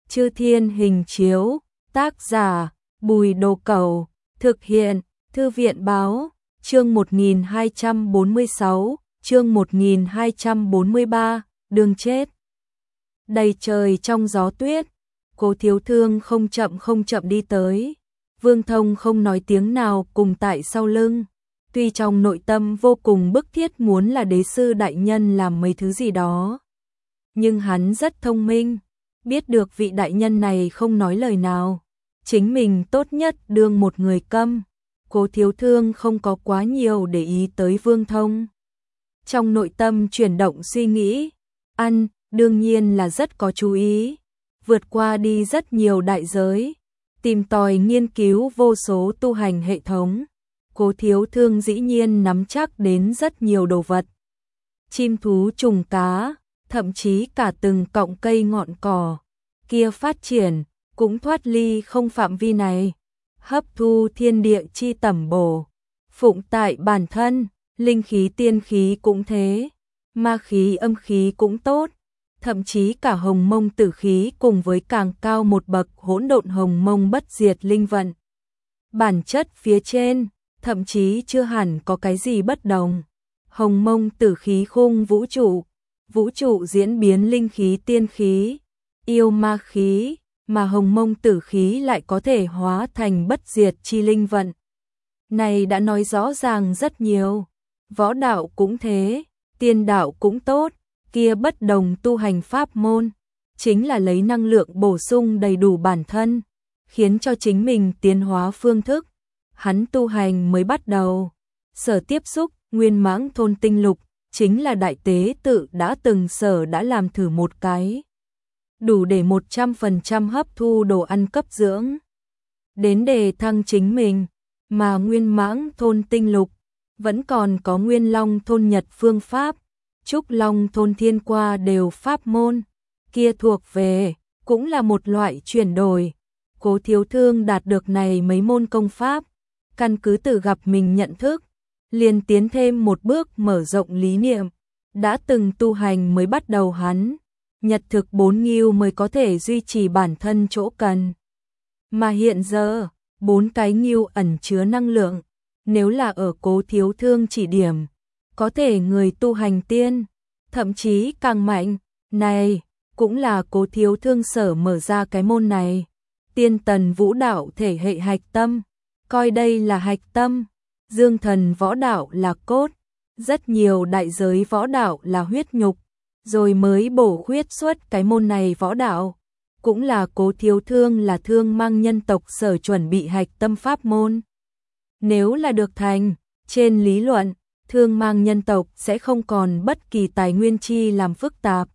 Chư Thiên Hình Chiếu, tác giả Bùi Đồ Cẩu, thực hiện Thư viện Báo, chương 1246, chương 1243, đường chết. Đầy trời trong gió tuyết, Cố Thiếu Thương không chậm đi tới. Vương Thông không nói tiếng nào cùng tại sau lưng. Tuy trong nội tâm vô cùng bức thiết muốn là đế sư đại nhân làm mấy thứ gì đó, nhưng hắn rất thông minh, biết được vị đại nhân này không nói lời nào, chính mình tốt nhất đương một người câm. Cố Thiếu Thương không có quá nhiều để ý tới Vương Thông. Trong nội tâm chuyển động suy nghĩ, ăn, đương nhiên là rất có chú ý, vượt qua đi rất nhiều đại giới, tìm tòi nghiên cứu vô số tu hành hệ thống. Cố Thiếu Thương dĩ nhiên nắm chắc đến rất nhiều đồ vật. Chim thú trùng cá, thậm chí cả từng cọng cây ngọn cỏ kia phát triển, cũng thoát ly không phạm vi này. Hấp thu thiên địa chi tẩm bổ, phụng tại bản thân, linh khí tiên khí cũng thế, ma khí âm khí cũng tốt, thậm chí cả hồng mông tử khí cùng với càng cao một bậc hỗn độn hồng mông bất diệt linh vận. Bản chất phía trên, thậm chí chưa hẳn có cái gì bất đồng. Hồng mông tử khí khung vũ trụ diễn biến linh khí tiên khí, yêu ma khí, mà hồng mông tử khí lại có thể hóa thành bất diệt chi linh vận. Này đã nói rõ ràng rất nhiều, võ đạo cũng thế, tiên đạo cũng tốt, kia bất đồng tu hành pháp môn, chính là lấy năng lượng bổ sung đầy đủ bản thân, khiến cho chính mình tiến hóa phương thức. Hắn tu hành mới bắt đầu, sở tiếp xúc, Nguyên Mãng thôn tinh lục, chính là đại tế tự đã từng đã làm thử một cái. Đủ để 100% hấp thu đồ ăn cấp dưỡng. Đến đề thăng chính mình, mà Nguyên Mãng thôn tinh lục, vẫn còn có Nguyên Long thôn nhật phương pháp, Trúc Long thôn thiên qua đều pháp môn, kia thuộc về, cũng là một loại chuyển đổi. Cố Thiếu Thương đạt được này mấy môn công pháp, căn cứ từ gặp mình nhận thức, liền tiến thêm một bước mở rộng lý niệm. Đã từng tu hành mới bắt đầu hắn, nhật thực 4 ngưu mới có thể duy trì bản thân chỗ cần. Mà hiện giờ, 4 cái ngưu ẩn chứa năng lượng, nếu là ở Cố Thiếu Thương chỉ điểm, có thể người tu hành tiên, thậm chí càng mạnh. Này, cũng là Cố Thiếu Thương sở mở ra cái môn này. Tiên tần vũ đạo thể hệ hạch tâm, coi đây là hạch tâm, dương thần võ đạo là cốt, rất nhiều đại giới võ đạo là huyết nhục, rồi mới bổ khuyết xuất cái môn này võ đạo, cũng là Cố Thiếu Thương là thương mang nhân tộc sở chuẩn bị hạch tâm pháp môn. Nếu là được thành, trên lý luận, thương mang nhân tộc sẽ không còn bất kỳ tài nguyên chi làm phức tạp.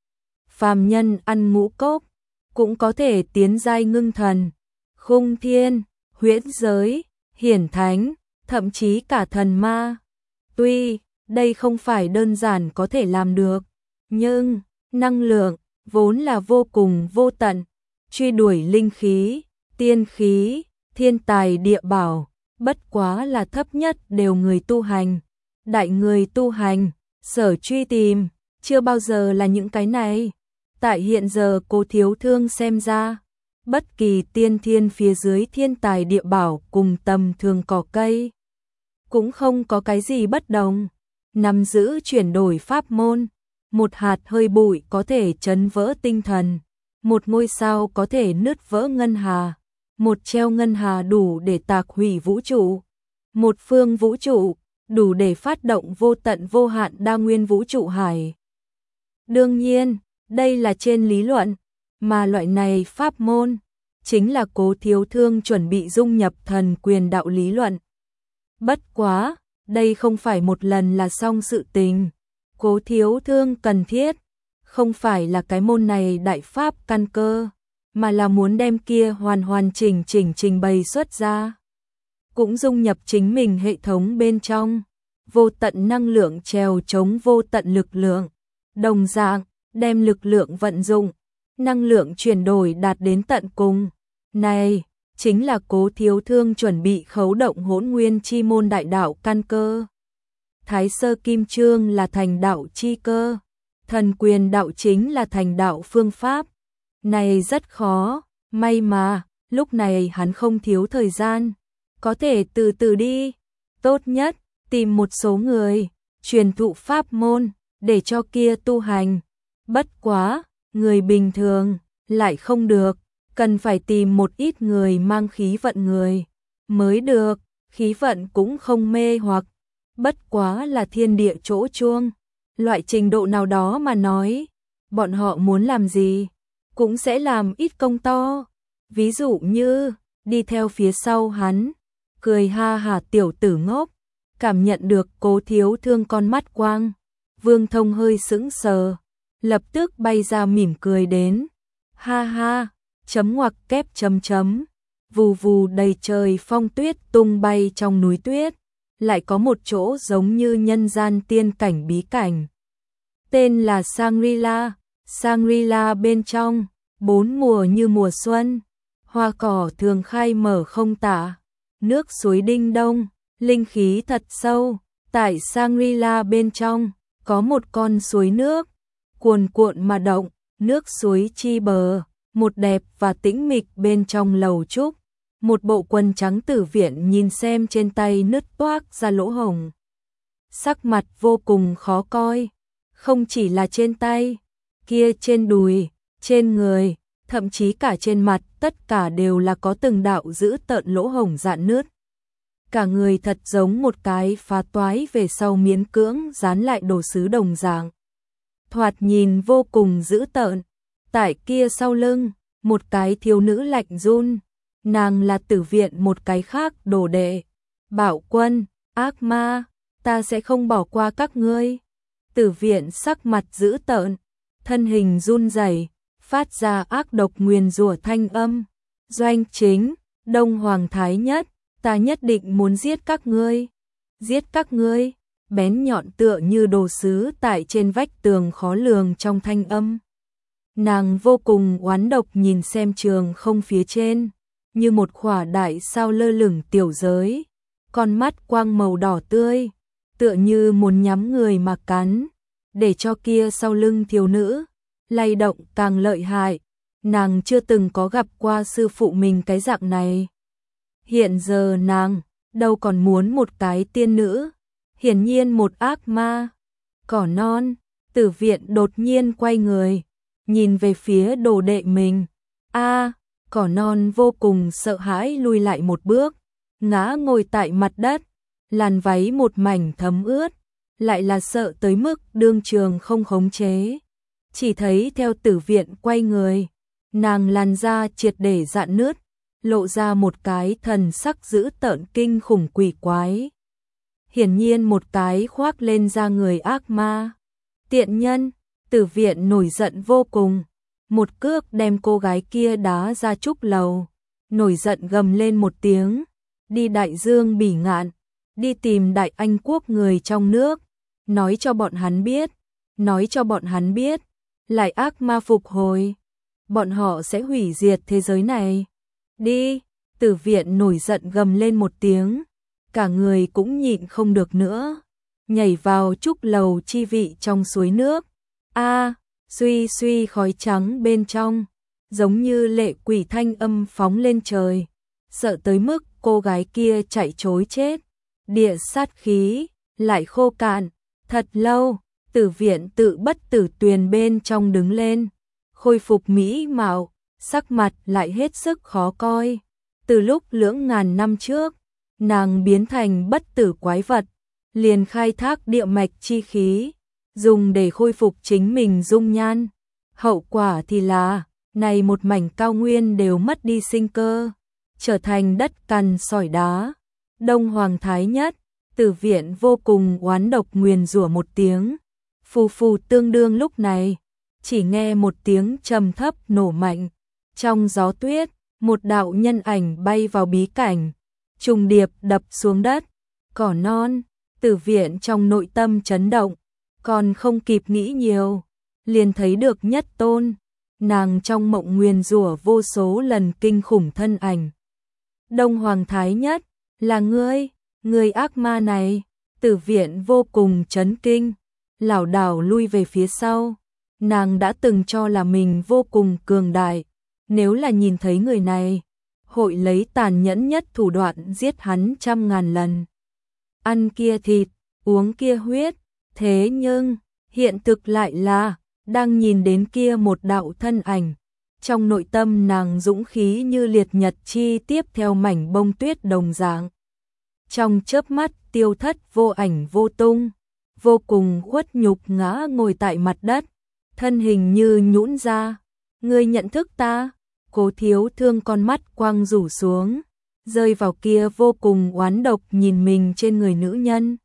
Phàm nhân ăn ngũ cốc, cũng có thể tiến giai ngưng thần, khung thiên, huyễn giới, hiển thánh, thậm chí cả thần ma. Tuy, đây không phải đơn giản có thể làm được, nhưng, năng lượng, vốn là vô cùng vô tận, truy đuổi linh khí, tiên khí, thiên tài địa bảo, bất quá là thấp nhất đều người tu hành. Đại người tu hành, sở truy tìm, chưa bao giờ là những cái này. Tại hiện giờ Cố Thiếu Thương xem ra, bất kỳ tiên thiên phía dưới thiên tài địa bảo cùng tầm thường cỏ cây, cũng không có cái gì bất đồng. Nắm giữ chuyển đổi pháp môn, một hạt hơi bụi có thể chấn vỡ tinh thần, một ngôi sao có thể nứt vỡ ngân hà, một treo ngân hà đủ để tạc hủy vũ trụ, một phương vũ trụ đủ để phát động vô tận vô hạn đa nguyên vũ trụ hải. Đương nhiên, đây là trên lý luận, mà loại này pháp môn chính là Cố Thiếu Thương chuẩn bị dung nhập thần quyền đạo lý luận. Bất quá, đây không phải một lần là xong sự tình. Cố Thiếu Thương cần thiết, không phải là cái môn này đại pháp căn cơ, mà là muốn đem kia hoàn trình bày xuất ra. Cũng dung nhập chính mình hệ thống bên trong, vô tận năng lượng trèo chống vô tận lực lượng, đồng dạng, đem lực lượng vận dụng, năng lượng chuyển đổi đạt đến tận cùng. Này, chính là Cố Thiếu Thương chuẩn bị khấu động hỗn nguyên chi môn đại đạo căn cơ. Thái sơ kim chương là thành đạo chi cơ, thần quyền đạo chính là thành đạo phương pháp. này rất khó, may mà, lúc này hắn không thiếu thời gian, có thể từ từ đi, tốt nhất, tìm một số người, truyền thụ pháp môn, để cho kia tu hành, bất quá, người bình thường, lại không được, cần phải tìm một ít người mang khí vận người, mới được, khí vận cũng không mê hoặc, bất quá là thiên địa chỗ chuông, loại trình độ nào đó mà nói, bọn họ muốn làm gì, cũng sẽ làm ít công to, ví dụ như, đi theo phía sau hắn, cười ha hả tiểu tử ngốc, cảm nhận được Cố Thiếu Thương con mắt quang, Vương Thông hơi sững sờ, lập tức bay ra mỉm cười đến, ha ha, chấm ngoặc kép chấm chấm, vù vù đầy trời phong tuyết tung bay trong núi tuyết, lại có một chỗ giống như nhân gian tiên cảnh bí cảnh. Tên là Shangri-La, Shangri-La bên trong, 4 mùa như mùa xuân, hoa cỏ thường khai mở không tả, nước suối đinh đông, linh khí thật sâu, tại Shangri-La bên trong, có một con suối nước, cuồn cuộn mà động, nước suối chi bờ, một đẹp và tĩnh mịch bên trong lầu trúc. Một bộ quần trắng Tử Viện nhìn xem trên tay nứt toác ra lỗ hổng. Sắc mặt vô cùng khó coi, không chỉ là trên tay, kia trên đùi, trên người, thậm chí cả trên mặt, tất cả đều là có từng đạo dữ tợn lỗ hổng rạn nứt. Cả người thật giống một cái phá toái về sau miễn cưỡng dán lại đồ sứ đồng dạng. Thoạt nhìn vô cùng dữ tợn, tại kia sau lưng, một cái thiếu nữ lạnh run. Nàng là Tử Viện một cái khác đồ đệ. Bảo Quân, ác ma, ta sẽ không bỏ qua các ngươi. Tử Viện sắc mặt dữ tợn, thân hình run rẩy, phát ra ác độc nguyền rủa thanh âm. Doanh Chính, Đông Hoàng Thái Nhất, ta nhất định muốn giết các ngươi. Giết các ngươi, bén nhọn tựa như đồ sứ tại trên vách tường khó lường trong thanh âm. Nàng vô cùng oán độc nhìn xem trường không phía trên, như một khỏa đại sao lơ lửng tiểu giới, con mắt quang màu đỏ tươi, tựa như muốn nhắm người mà cắn, để cho kia sau lưng thiếu nữ, lay động càng lợi hại, nàng chưa từng có gặp qua sư phụ mình cái dạng này. Hiện giờ nàng, đâu còn muốn một cái tiên nữ, hiển nhiên một ác ma. Cỏ non, Tử Viện đột nhiên quay người, nhìn về phía đồ đệ mình, Cỏ non vô cùng sợ hãi lùi lại một bước, ngã ngồi tại mặt đất, làn váy một mảnh thấm ướt, lại là sợ tới mức đương trường không khống chế. Chỉ thấy theo Tử Viện quay người, nàng làn da triệt để rạn nứt, lộ ra một cái thần sắc dữ tợn kinh khủng quỷ quái. Hiển nhiên một cái khoác lên da người ác ma. Tiện nhân, Tử Viện nổi giận vô cùng. Một cước đem cô gái kia đá ra trúc lầu, nổi giận gầm lên một tiếng, đi đại dương bỉ ngạn, đi tìm đại Anh quốc người trong nước, nói cho bọn hắn biết, lại ác ma phục hồi, bọn họ sẽ hủy diệt thế giới này. Đi, Tử Viện nổi giận gầm lên một tiếng, cả người cũng nhịn không được nữa, nhảy vào trúc lầu chi vị trong suối nước. Suy suy khói trắng bên trong, giống như lệ quỷ thanh âm phóng lên trời, sợ tới mức cô gái kia chạy trối chết. Địa sát khí, lại khô cạn, thật lâu, Tử Viện tự bất tử tuyền bên trong đứng lên, khôi phục mỹ mạo, sắc mặt lại hết sức khó coi. Từ lúc lưỡng ngàn năm trước, nàng biến thành bất tử quái vật, liền khai thác địa mạch chi khí, dùng để khôi phục chính mình dung nhan. Hậu quả thì là, này một mảnh cao nguyên đều mất đi sinh cơ, trở thành đất cằn sỏi đá. Đông Hoàng Thái Nhất, Tử Viện vô cùng oán độc nguyền rủa một tiếng. Phù phù tương đương lúc này, chỉ nghe một tiếng trầm thấp nổ mạnh. Trong gió tuyết, một đạo nhân ảnh bay vào bí cảnh, trùng điệp đập xuống đất. Cỏ non, Tử Viện trong nội tâm chấn động, còn không kịp nghĩ nhiều, liền thấy được Nhất Tôn, nàng trong mộng nguyền rủa vô số lần kinh khủng thân ảnh. Đông Hoàng Thái Nhất, là ngươi ác ma này. Tử Viện vô cùng chấn kinh, lảo đảo lui về phía sau, nàng đã từng cho là mình vô cùng cường đại, nếu là nhìn thấy người này, hội lấy tàn nhẫn nhất thủ đoạn giết hắn trăm ngàn lần. Ăn kia thịt, uống kia huyết, thế nhưng, hiện thực lại là, đang nhìn đến kia một đạo thân ảnh. Trong nội tâm nàng dũng khí như liệt nhật chi tiếp theo mảnh bông tuyết đồng dạng. Trong chớp mắt tiêu thất vô ảnh vô tung, vô cùng khuất nhục ngã ngồi tại mặt đất, thân hình như nhũn ra. Ngươi nhận thức ta? Cố Thiếu Thương con mắt quang rủ xuống, rơi vào kia vô cùng oán độc nhìn mình trên người nữ nhân.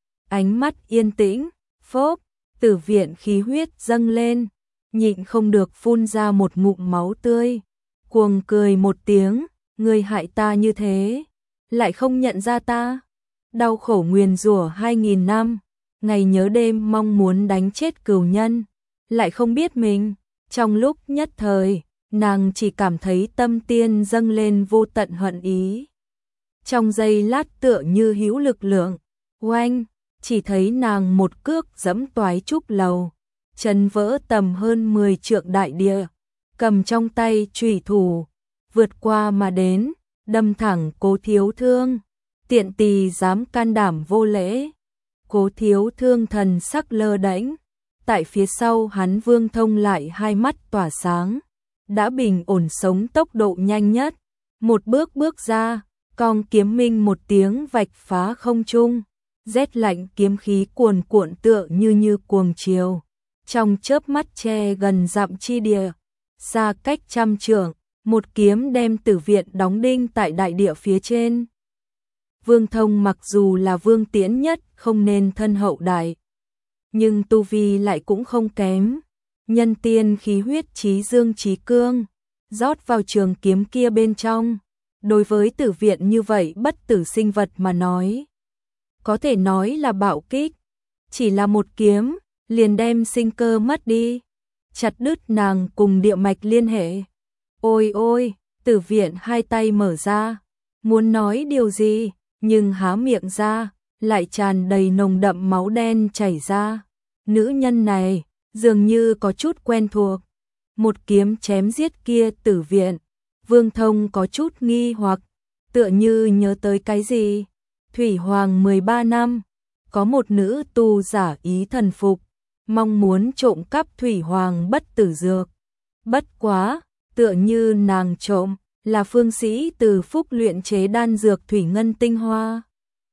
Ánh mắt yên tĩnh, phốp, Tử Viện khí huyết dâng lên, nhịn không được phun ra một ngụm máu tươi, cuồng cười một tiếng, ngươi hại ta như thế, lại không nhận ra ta. Đau khổ nguyền rủa 2000 năm, ngày nhớ đêm mong muốn đánh chết cừu nhân, lại không biết mình, trong lúc nhất thời, nàng chỉ cảm thấy tâm tiên dâng lên vô tận hận ý. Trong giây lát tựa như hữu lực lượng, oanh, chỉ thấy nàng một cước giẫm toái trúc lầu, chân vỡ tầm hơn 10 trượng đại địa, cầm trong tay chủy thủ, vượt qua mà đến, đâm thẳng Cố Thiếu Thương. Tiện tỳ dám can đảm vô lễ. Cố Thiếu Thương thần sắc lơ đễnh, tại phía sau hắn Vương Thông lại hai mắt tỏa sáng, đã bình ổn sống tốc độ nhanh nhất, một bước bước ra, cong kiếm minh một tiếng vạch phá không trung, rét lạnh kiếm khí cuồn cuộn tựa như cuồng chiều, trong chớp mắt che gần dặm chi địa, xa cách trăm trượng, một kiếm đem Tử Viện đóng đinh tại đại địa phía trên. Vương Thông mặc dù là vương tiễn nhất không nên thân hậu đại, nhưng tu vi lại cũng không kém, nhân tiên khí huyết chí dương chí cương, rót vào trường kiếm kia bên trong. Đối với Tử Viện như vậy bất tử sinh vật mà nói, có thể nói là bạo kích, chỉ là một kiếm, liền đem sinh cơ mất đi, chặt đứt nàng cùng địa mạch liên hệ. Ôi ôi, Tử Viện hai tay mở ra, muốn nói điều gì, nhưng há miệng ra, lại tràn đầy nồng đậm máu đen chảy ra. Nữ nhân này, dường như có chút quen thuộc. Một kiếm chém giết kia Tử Viện, Vương Thông có chút nghi hoặc, tựa như nhớ tới cái gì. Thủy Hoàng 13 năm, có một nữ tu giả ý thần phục, mong muốn trộm cắp Thủy Hoàng bất tử dược. Bất quá, tựa như nàng trộm, là phương sĩ từ phúc luyện chế đan dược thủy ngân tinh hoa.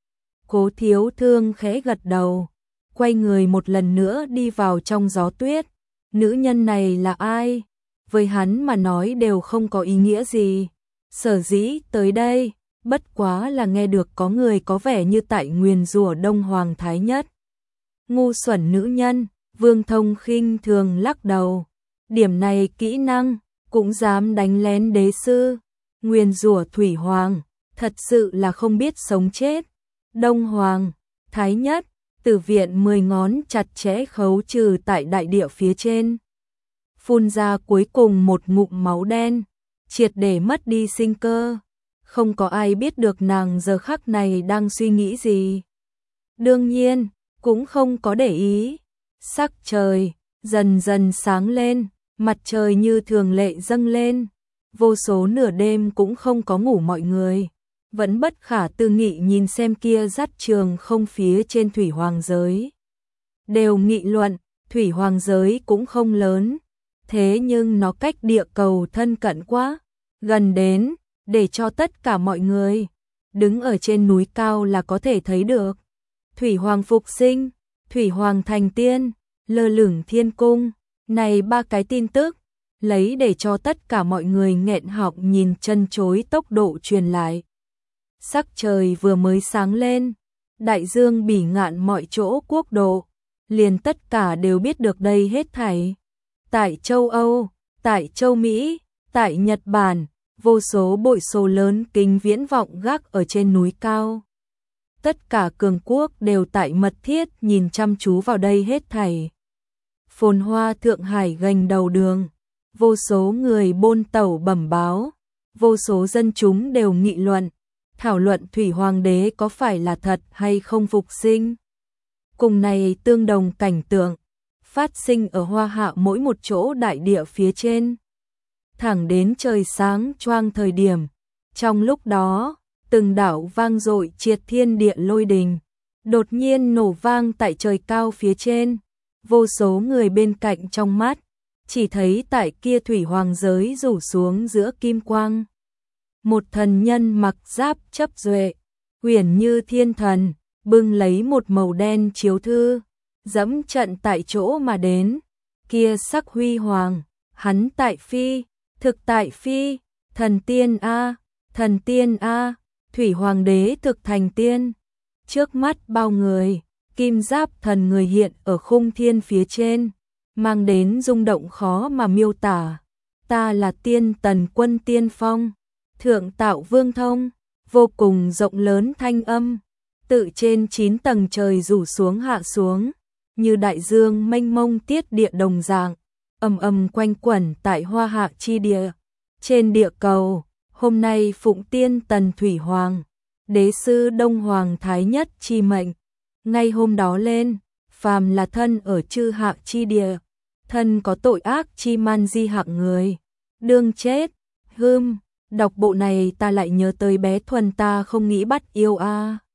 Cố Thiếu Thương khẽ gật đầu, quay người một lần nữa đi vào trong gió tuyết. Nữ nhân này là ai? Với hắn mà nói đều không có ý nghĩa gì. Sở dĩ tới đây, bất quá là nghe được có người có vẻ như tại nguyền rủa Đông Hoàng Thái Nhất. Ngu xuẩn nữ nhân, Vương Thông khinh thường lắc đầu. Điểm này kỹ năng, cũng dám đánh lén đế sư, nguyền rủa Thủy Hoàng, thật sự là không biết sống chết. Đông Hoàng, Thái Nhất, Tử Viện 10 ngón chặt chẽ khấu trừ tại đại địa phía trên. Phun ra cuối cùng một ngụm máu đen, triệt để mất đi sinh cơ. Không có ai biết được nàng giờ khắc này đang suy nghĩ gì. Đương nhiên, cũng không có để ý. Sắc trời dần dần sáng lên, mặt trời như thường lệ dâng lên. Vô số nửa đêm cũng không có ngủ mọi người, vẫn bất khả tư nghị nhìn xem kia dắt trường không phía trên Thủy Hoàng giới. Đều nghị luận, Thủy Hoàng giới cũng không lớn, thế nhưng nó cách địa cầu thân cận quá, gần đến, để cho tất cả mọi người đứng ở trên núi cao là có thể thấy được. Thủy Hoàng phục sinh, Thủy Hoàng thành tiên, lơ lửng thiên cung, này ba cái tin tức, lấy để cho tất cả mọi người nghẹn họng nhìn chân chối tốc độ truyền lại. Sắc trời vừa mới sáng lên, đại dương bỉ ngạn mọi chỗ quốc độ, liền tất cả đều biết được đây hết thảy. Tại châu Âu, tại châu Mỹ, tại Nhật Bản, vô số bội số lớn kính viễn vọng gác ở trên núi cao. Tất cả cường quốc đều tại mật thiết nhìn chăm chú vào đây hết thảy. Phồn hoa Thượng Hải gành đầu đường, vô số người bôn tẩu bẩm báo, vô số dân chúng đều nghị luận, thảo luận Thủy Hoàng đế có phải là thật hay không phục sinh. Cùng này tương đồng cảnh tượng, phát sinh ở Hoa Hạ mỗi một chỗ đại địa phía trên. Thẳng đến trời sáng choang thời điểm, trong lúc đó, từng đảo vang dội triệt thiên địa lôi đình, đột nhiên nổ vang tại trời cao phía trên, vô số người bên cạnh trong mắt, chỉ thấy tại kia thủy hoàng giới rủ xuống giữa kim quang. Một thần nhân mặc giáp chấp duệ, huyền như thiên thần, bưng lấy một màu đen chiếu thư, dẫm trận tại chỗ mà đến, kia sắc huy hoàng, hắn tại phi, thực tại phi, thần tiên a, thần tiên a, thủy hoàng đế thực thành tiên. Trước mắt bao người, kim giáp thần người hiện ở khung thiên phía trên, mang đến rung động khó mà miêu tả. Ta là tiên tần quân tiên phong, thượng tạo vương thông, vô cùng rộng lớn thanh âm, tự trên 9 tầng trời rủ xuống hạ xuống, như đại dương mênh mông tiết địa đồng dạng, ầm ầm quanh quẩn tại Hoa Hạ chi địa. Trên địa cầu, hôm nay phụng tiên tần thủy hoàng, đế sư Đông Hoàng Thái Nhất chi mệnh, ngay hôm đó lên, phàm là thân ở chư hạ chi địa, thân có tội ác chi man di hạng người, đương chết. Đọc bộ này ta lại nhớ tới bé Thuần ta không nghĩ bắt yêu a.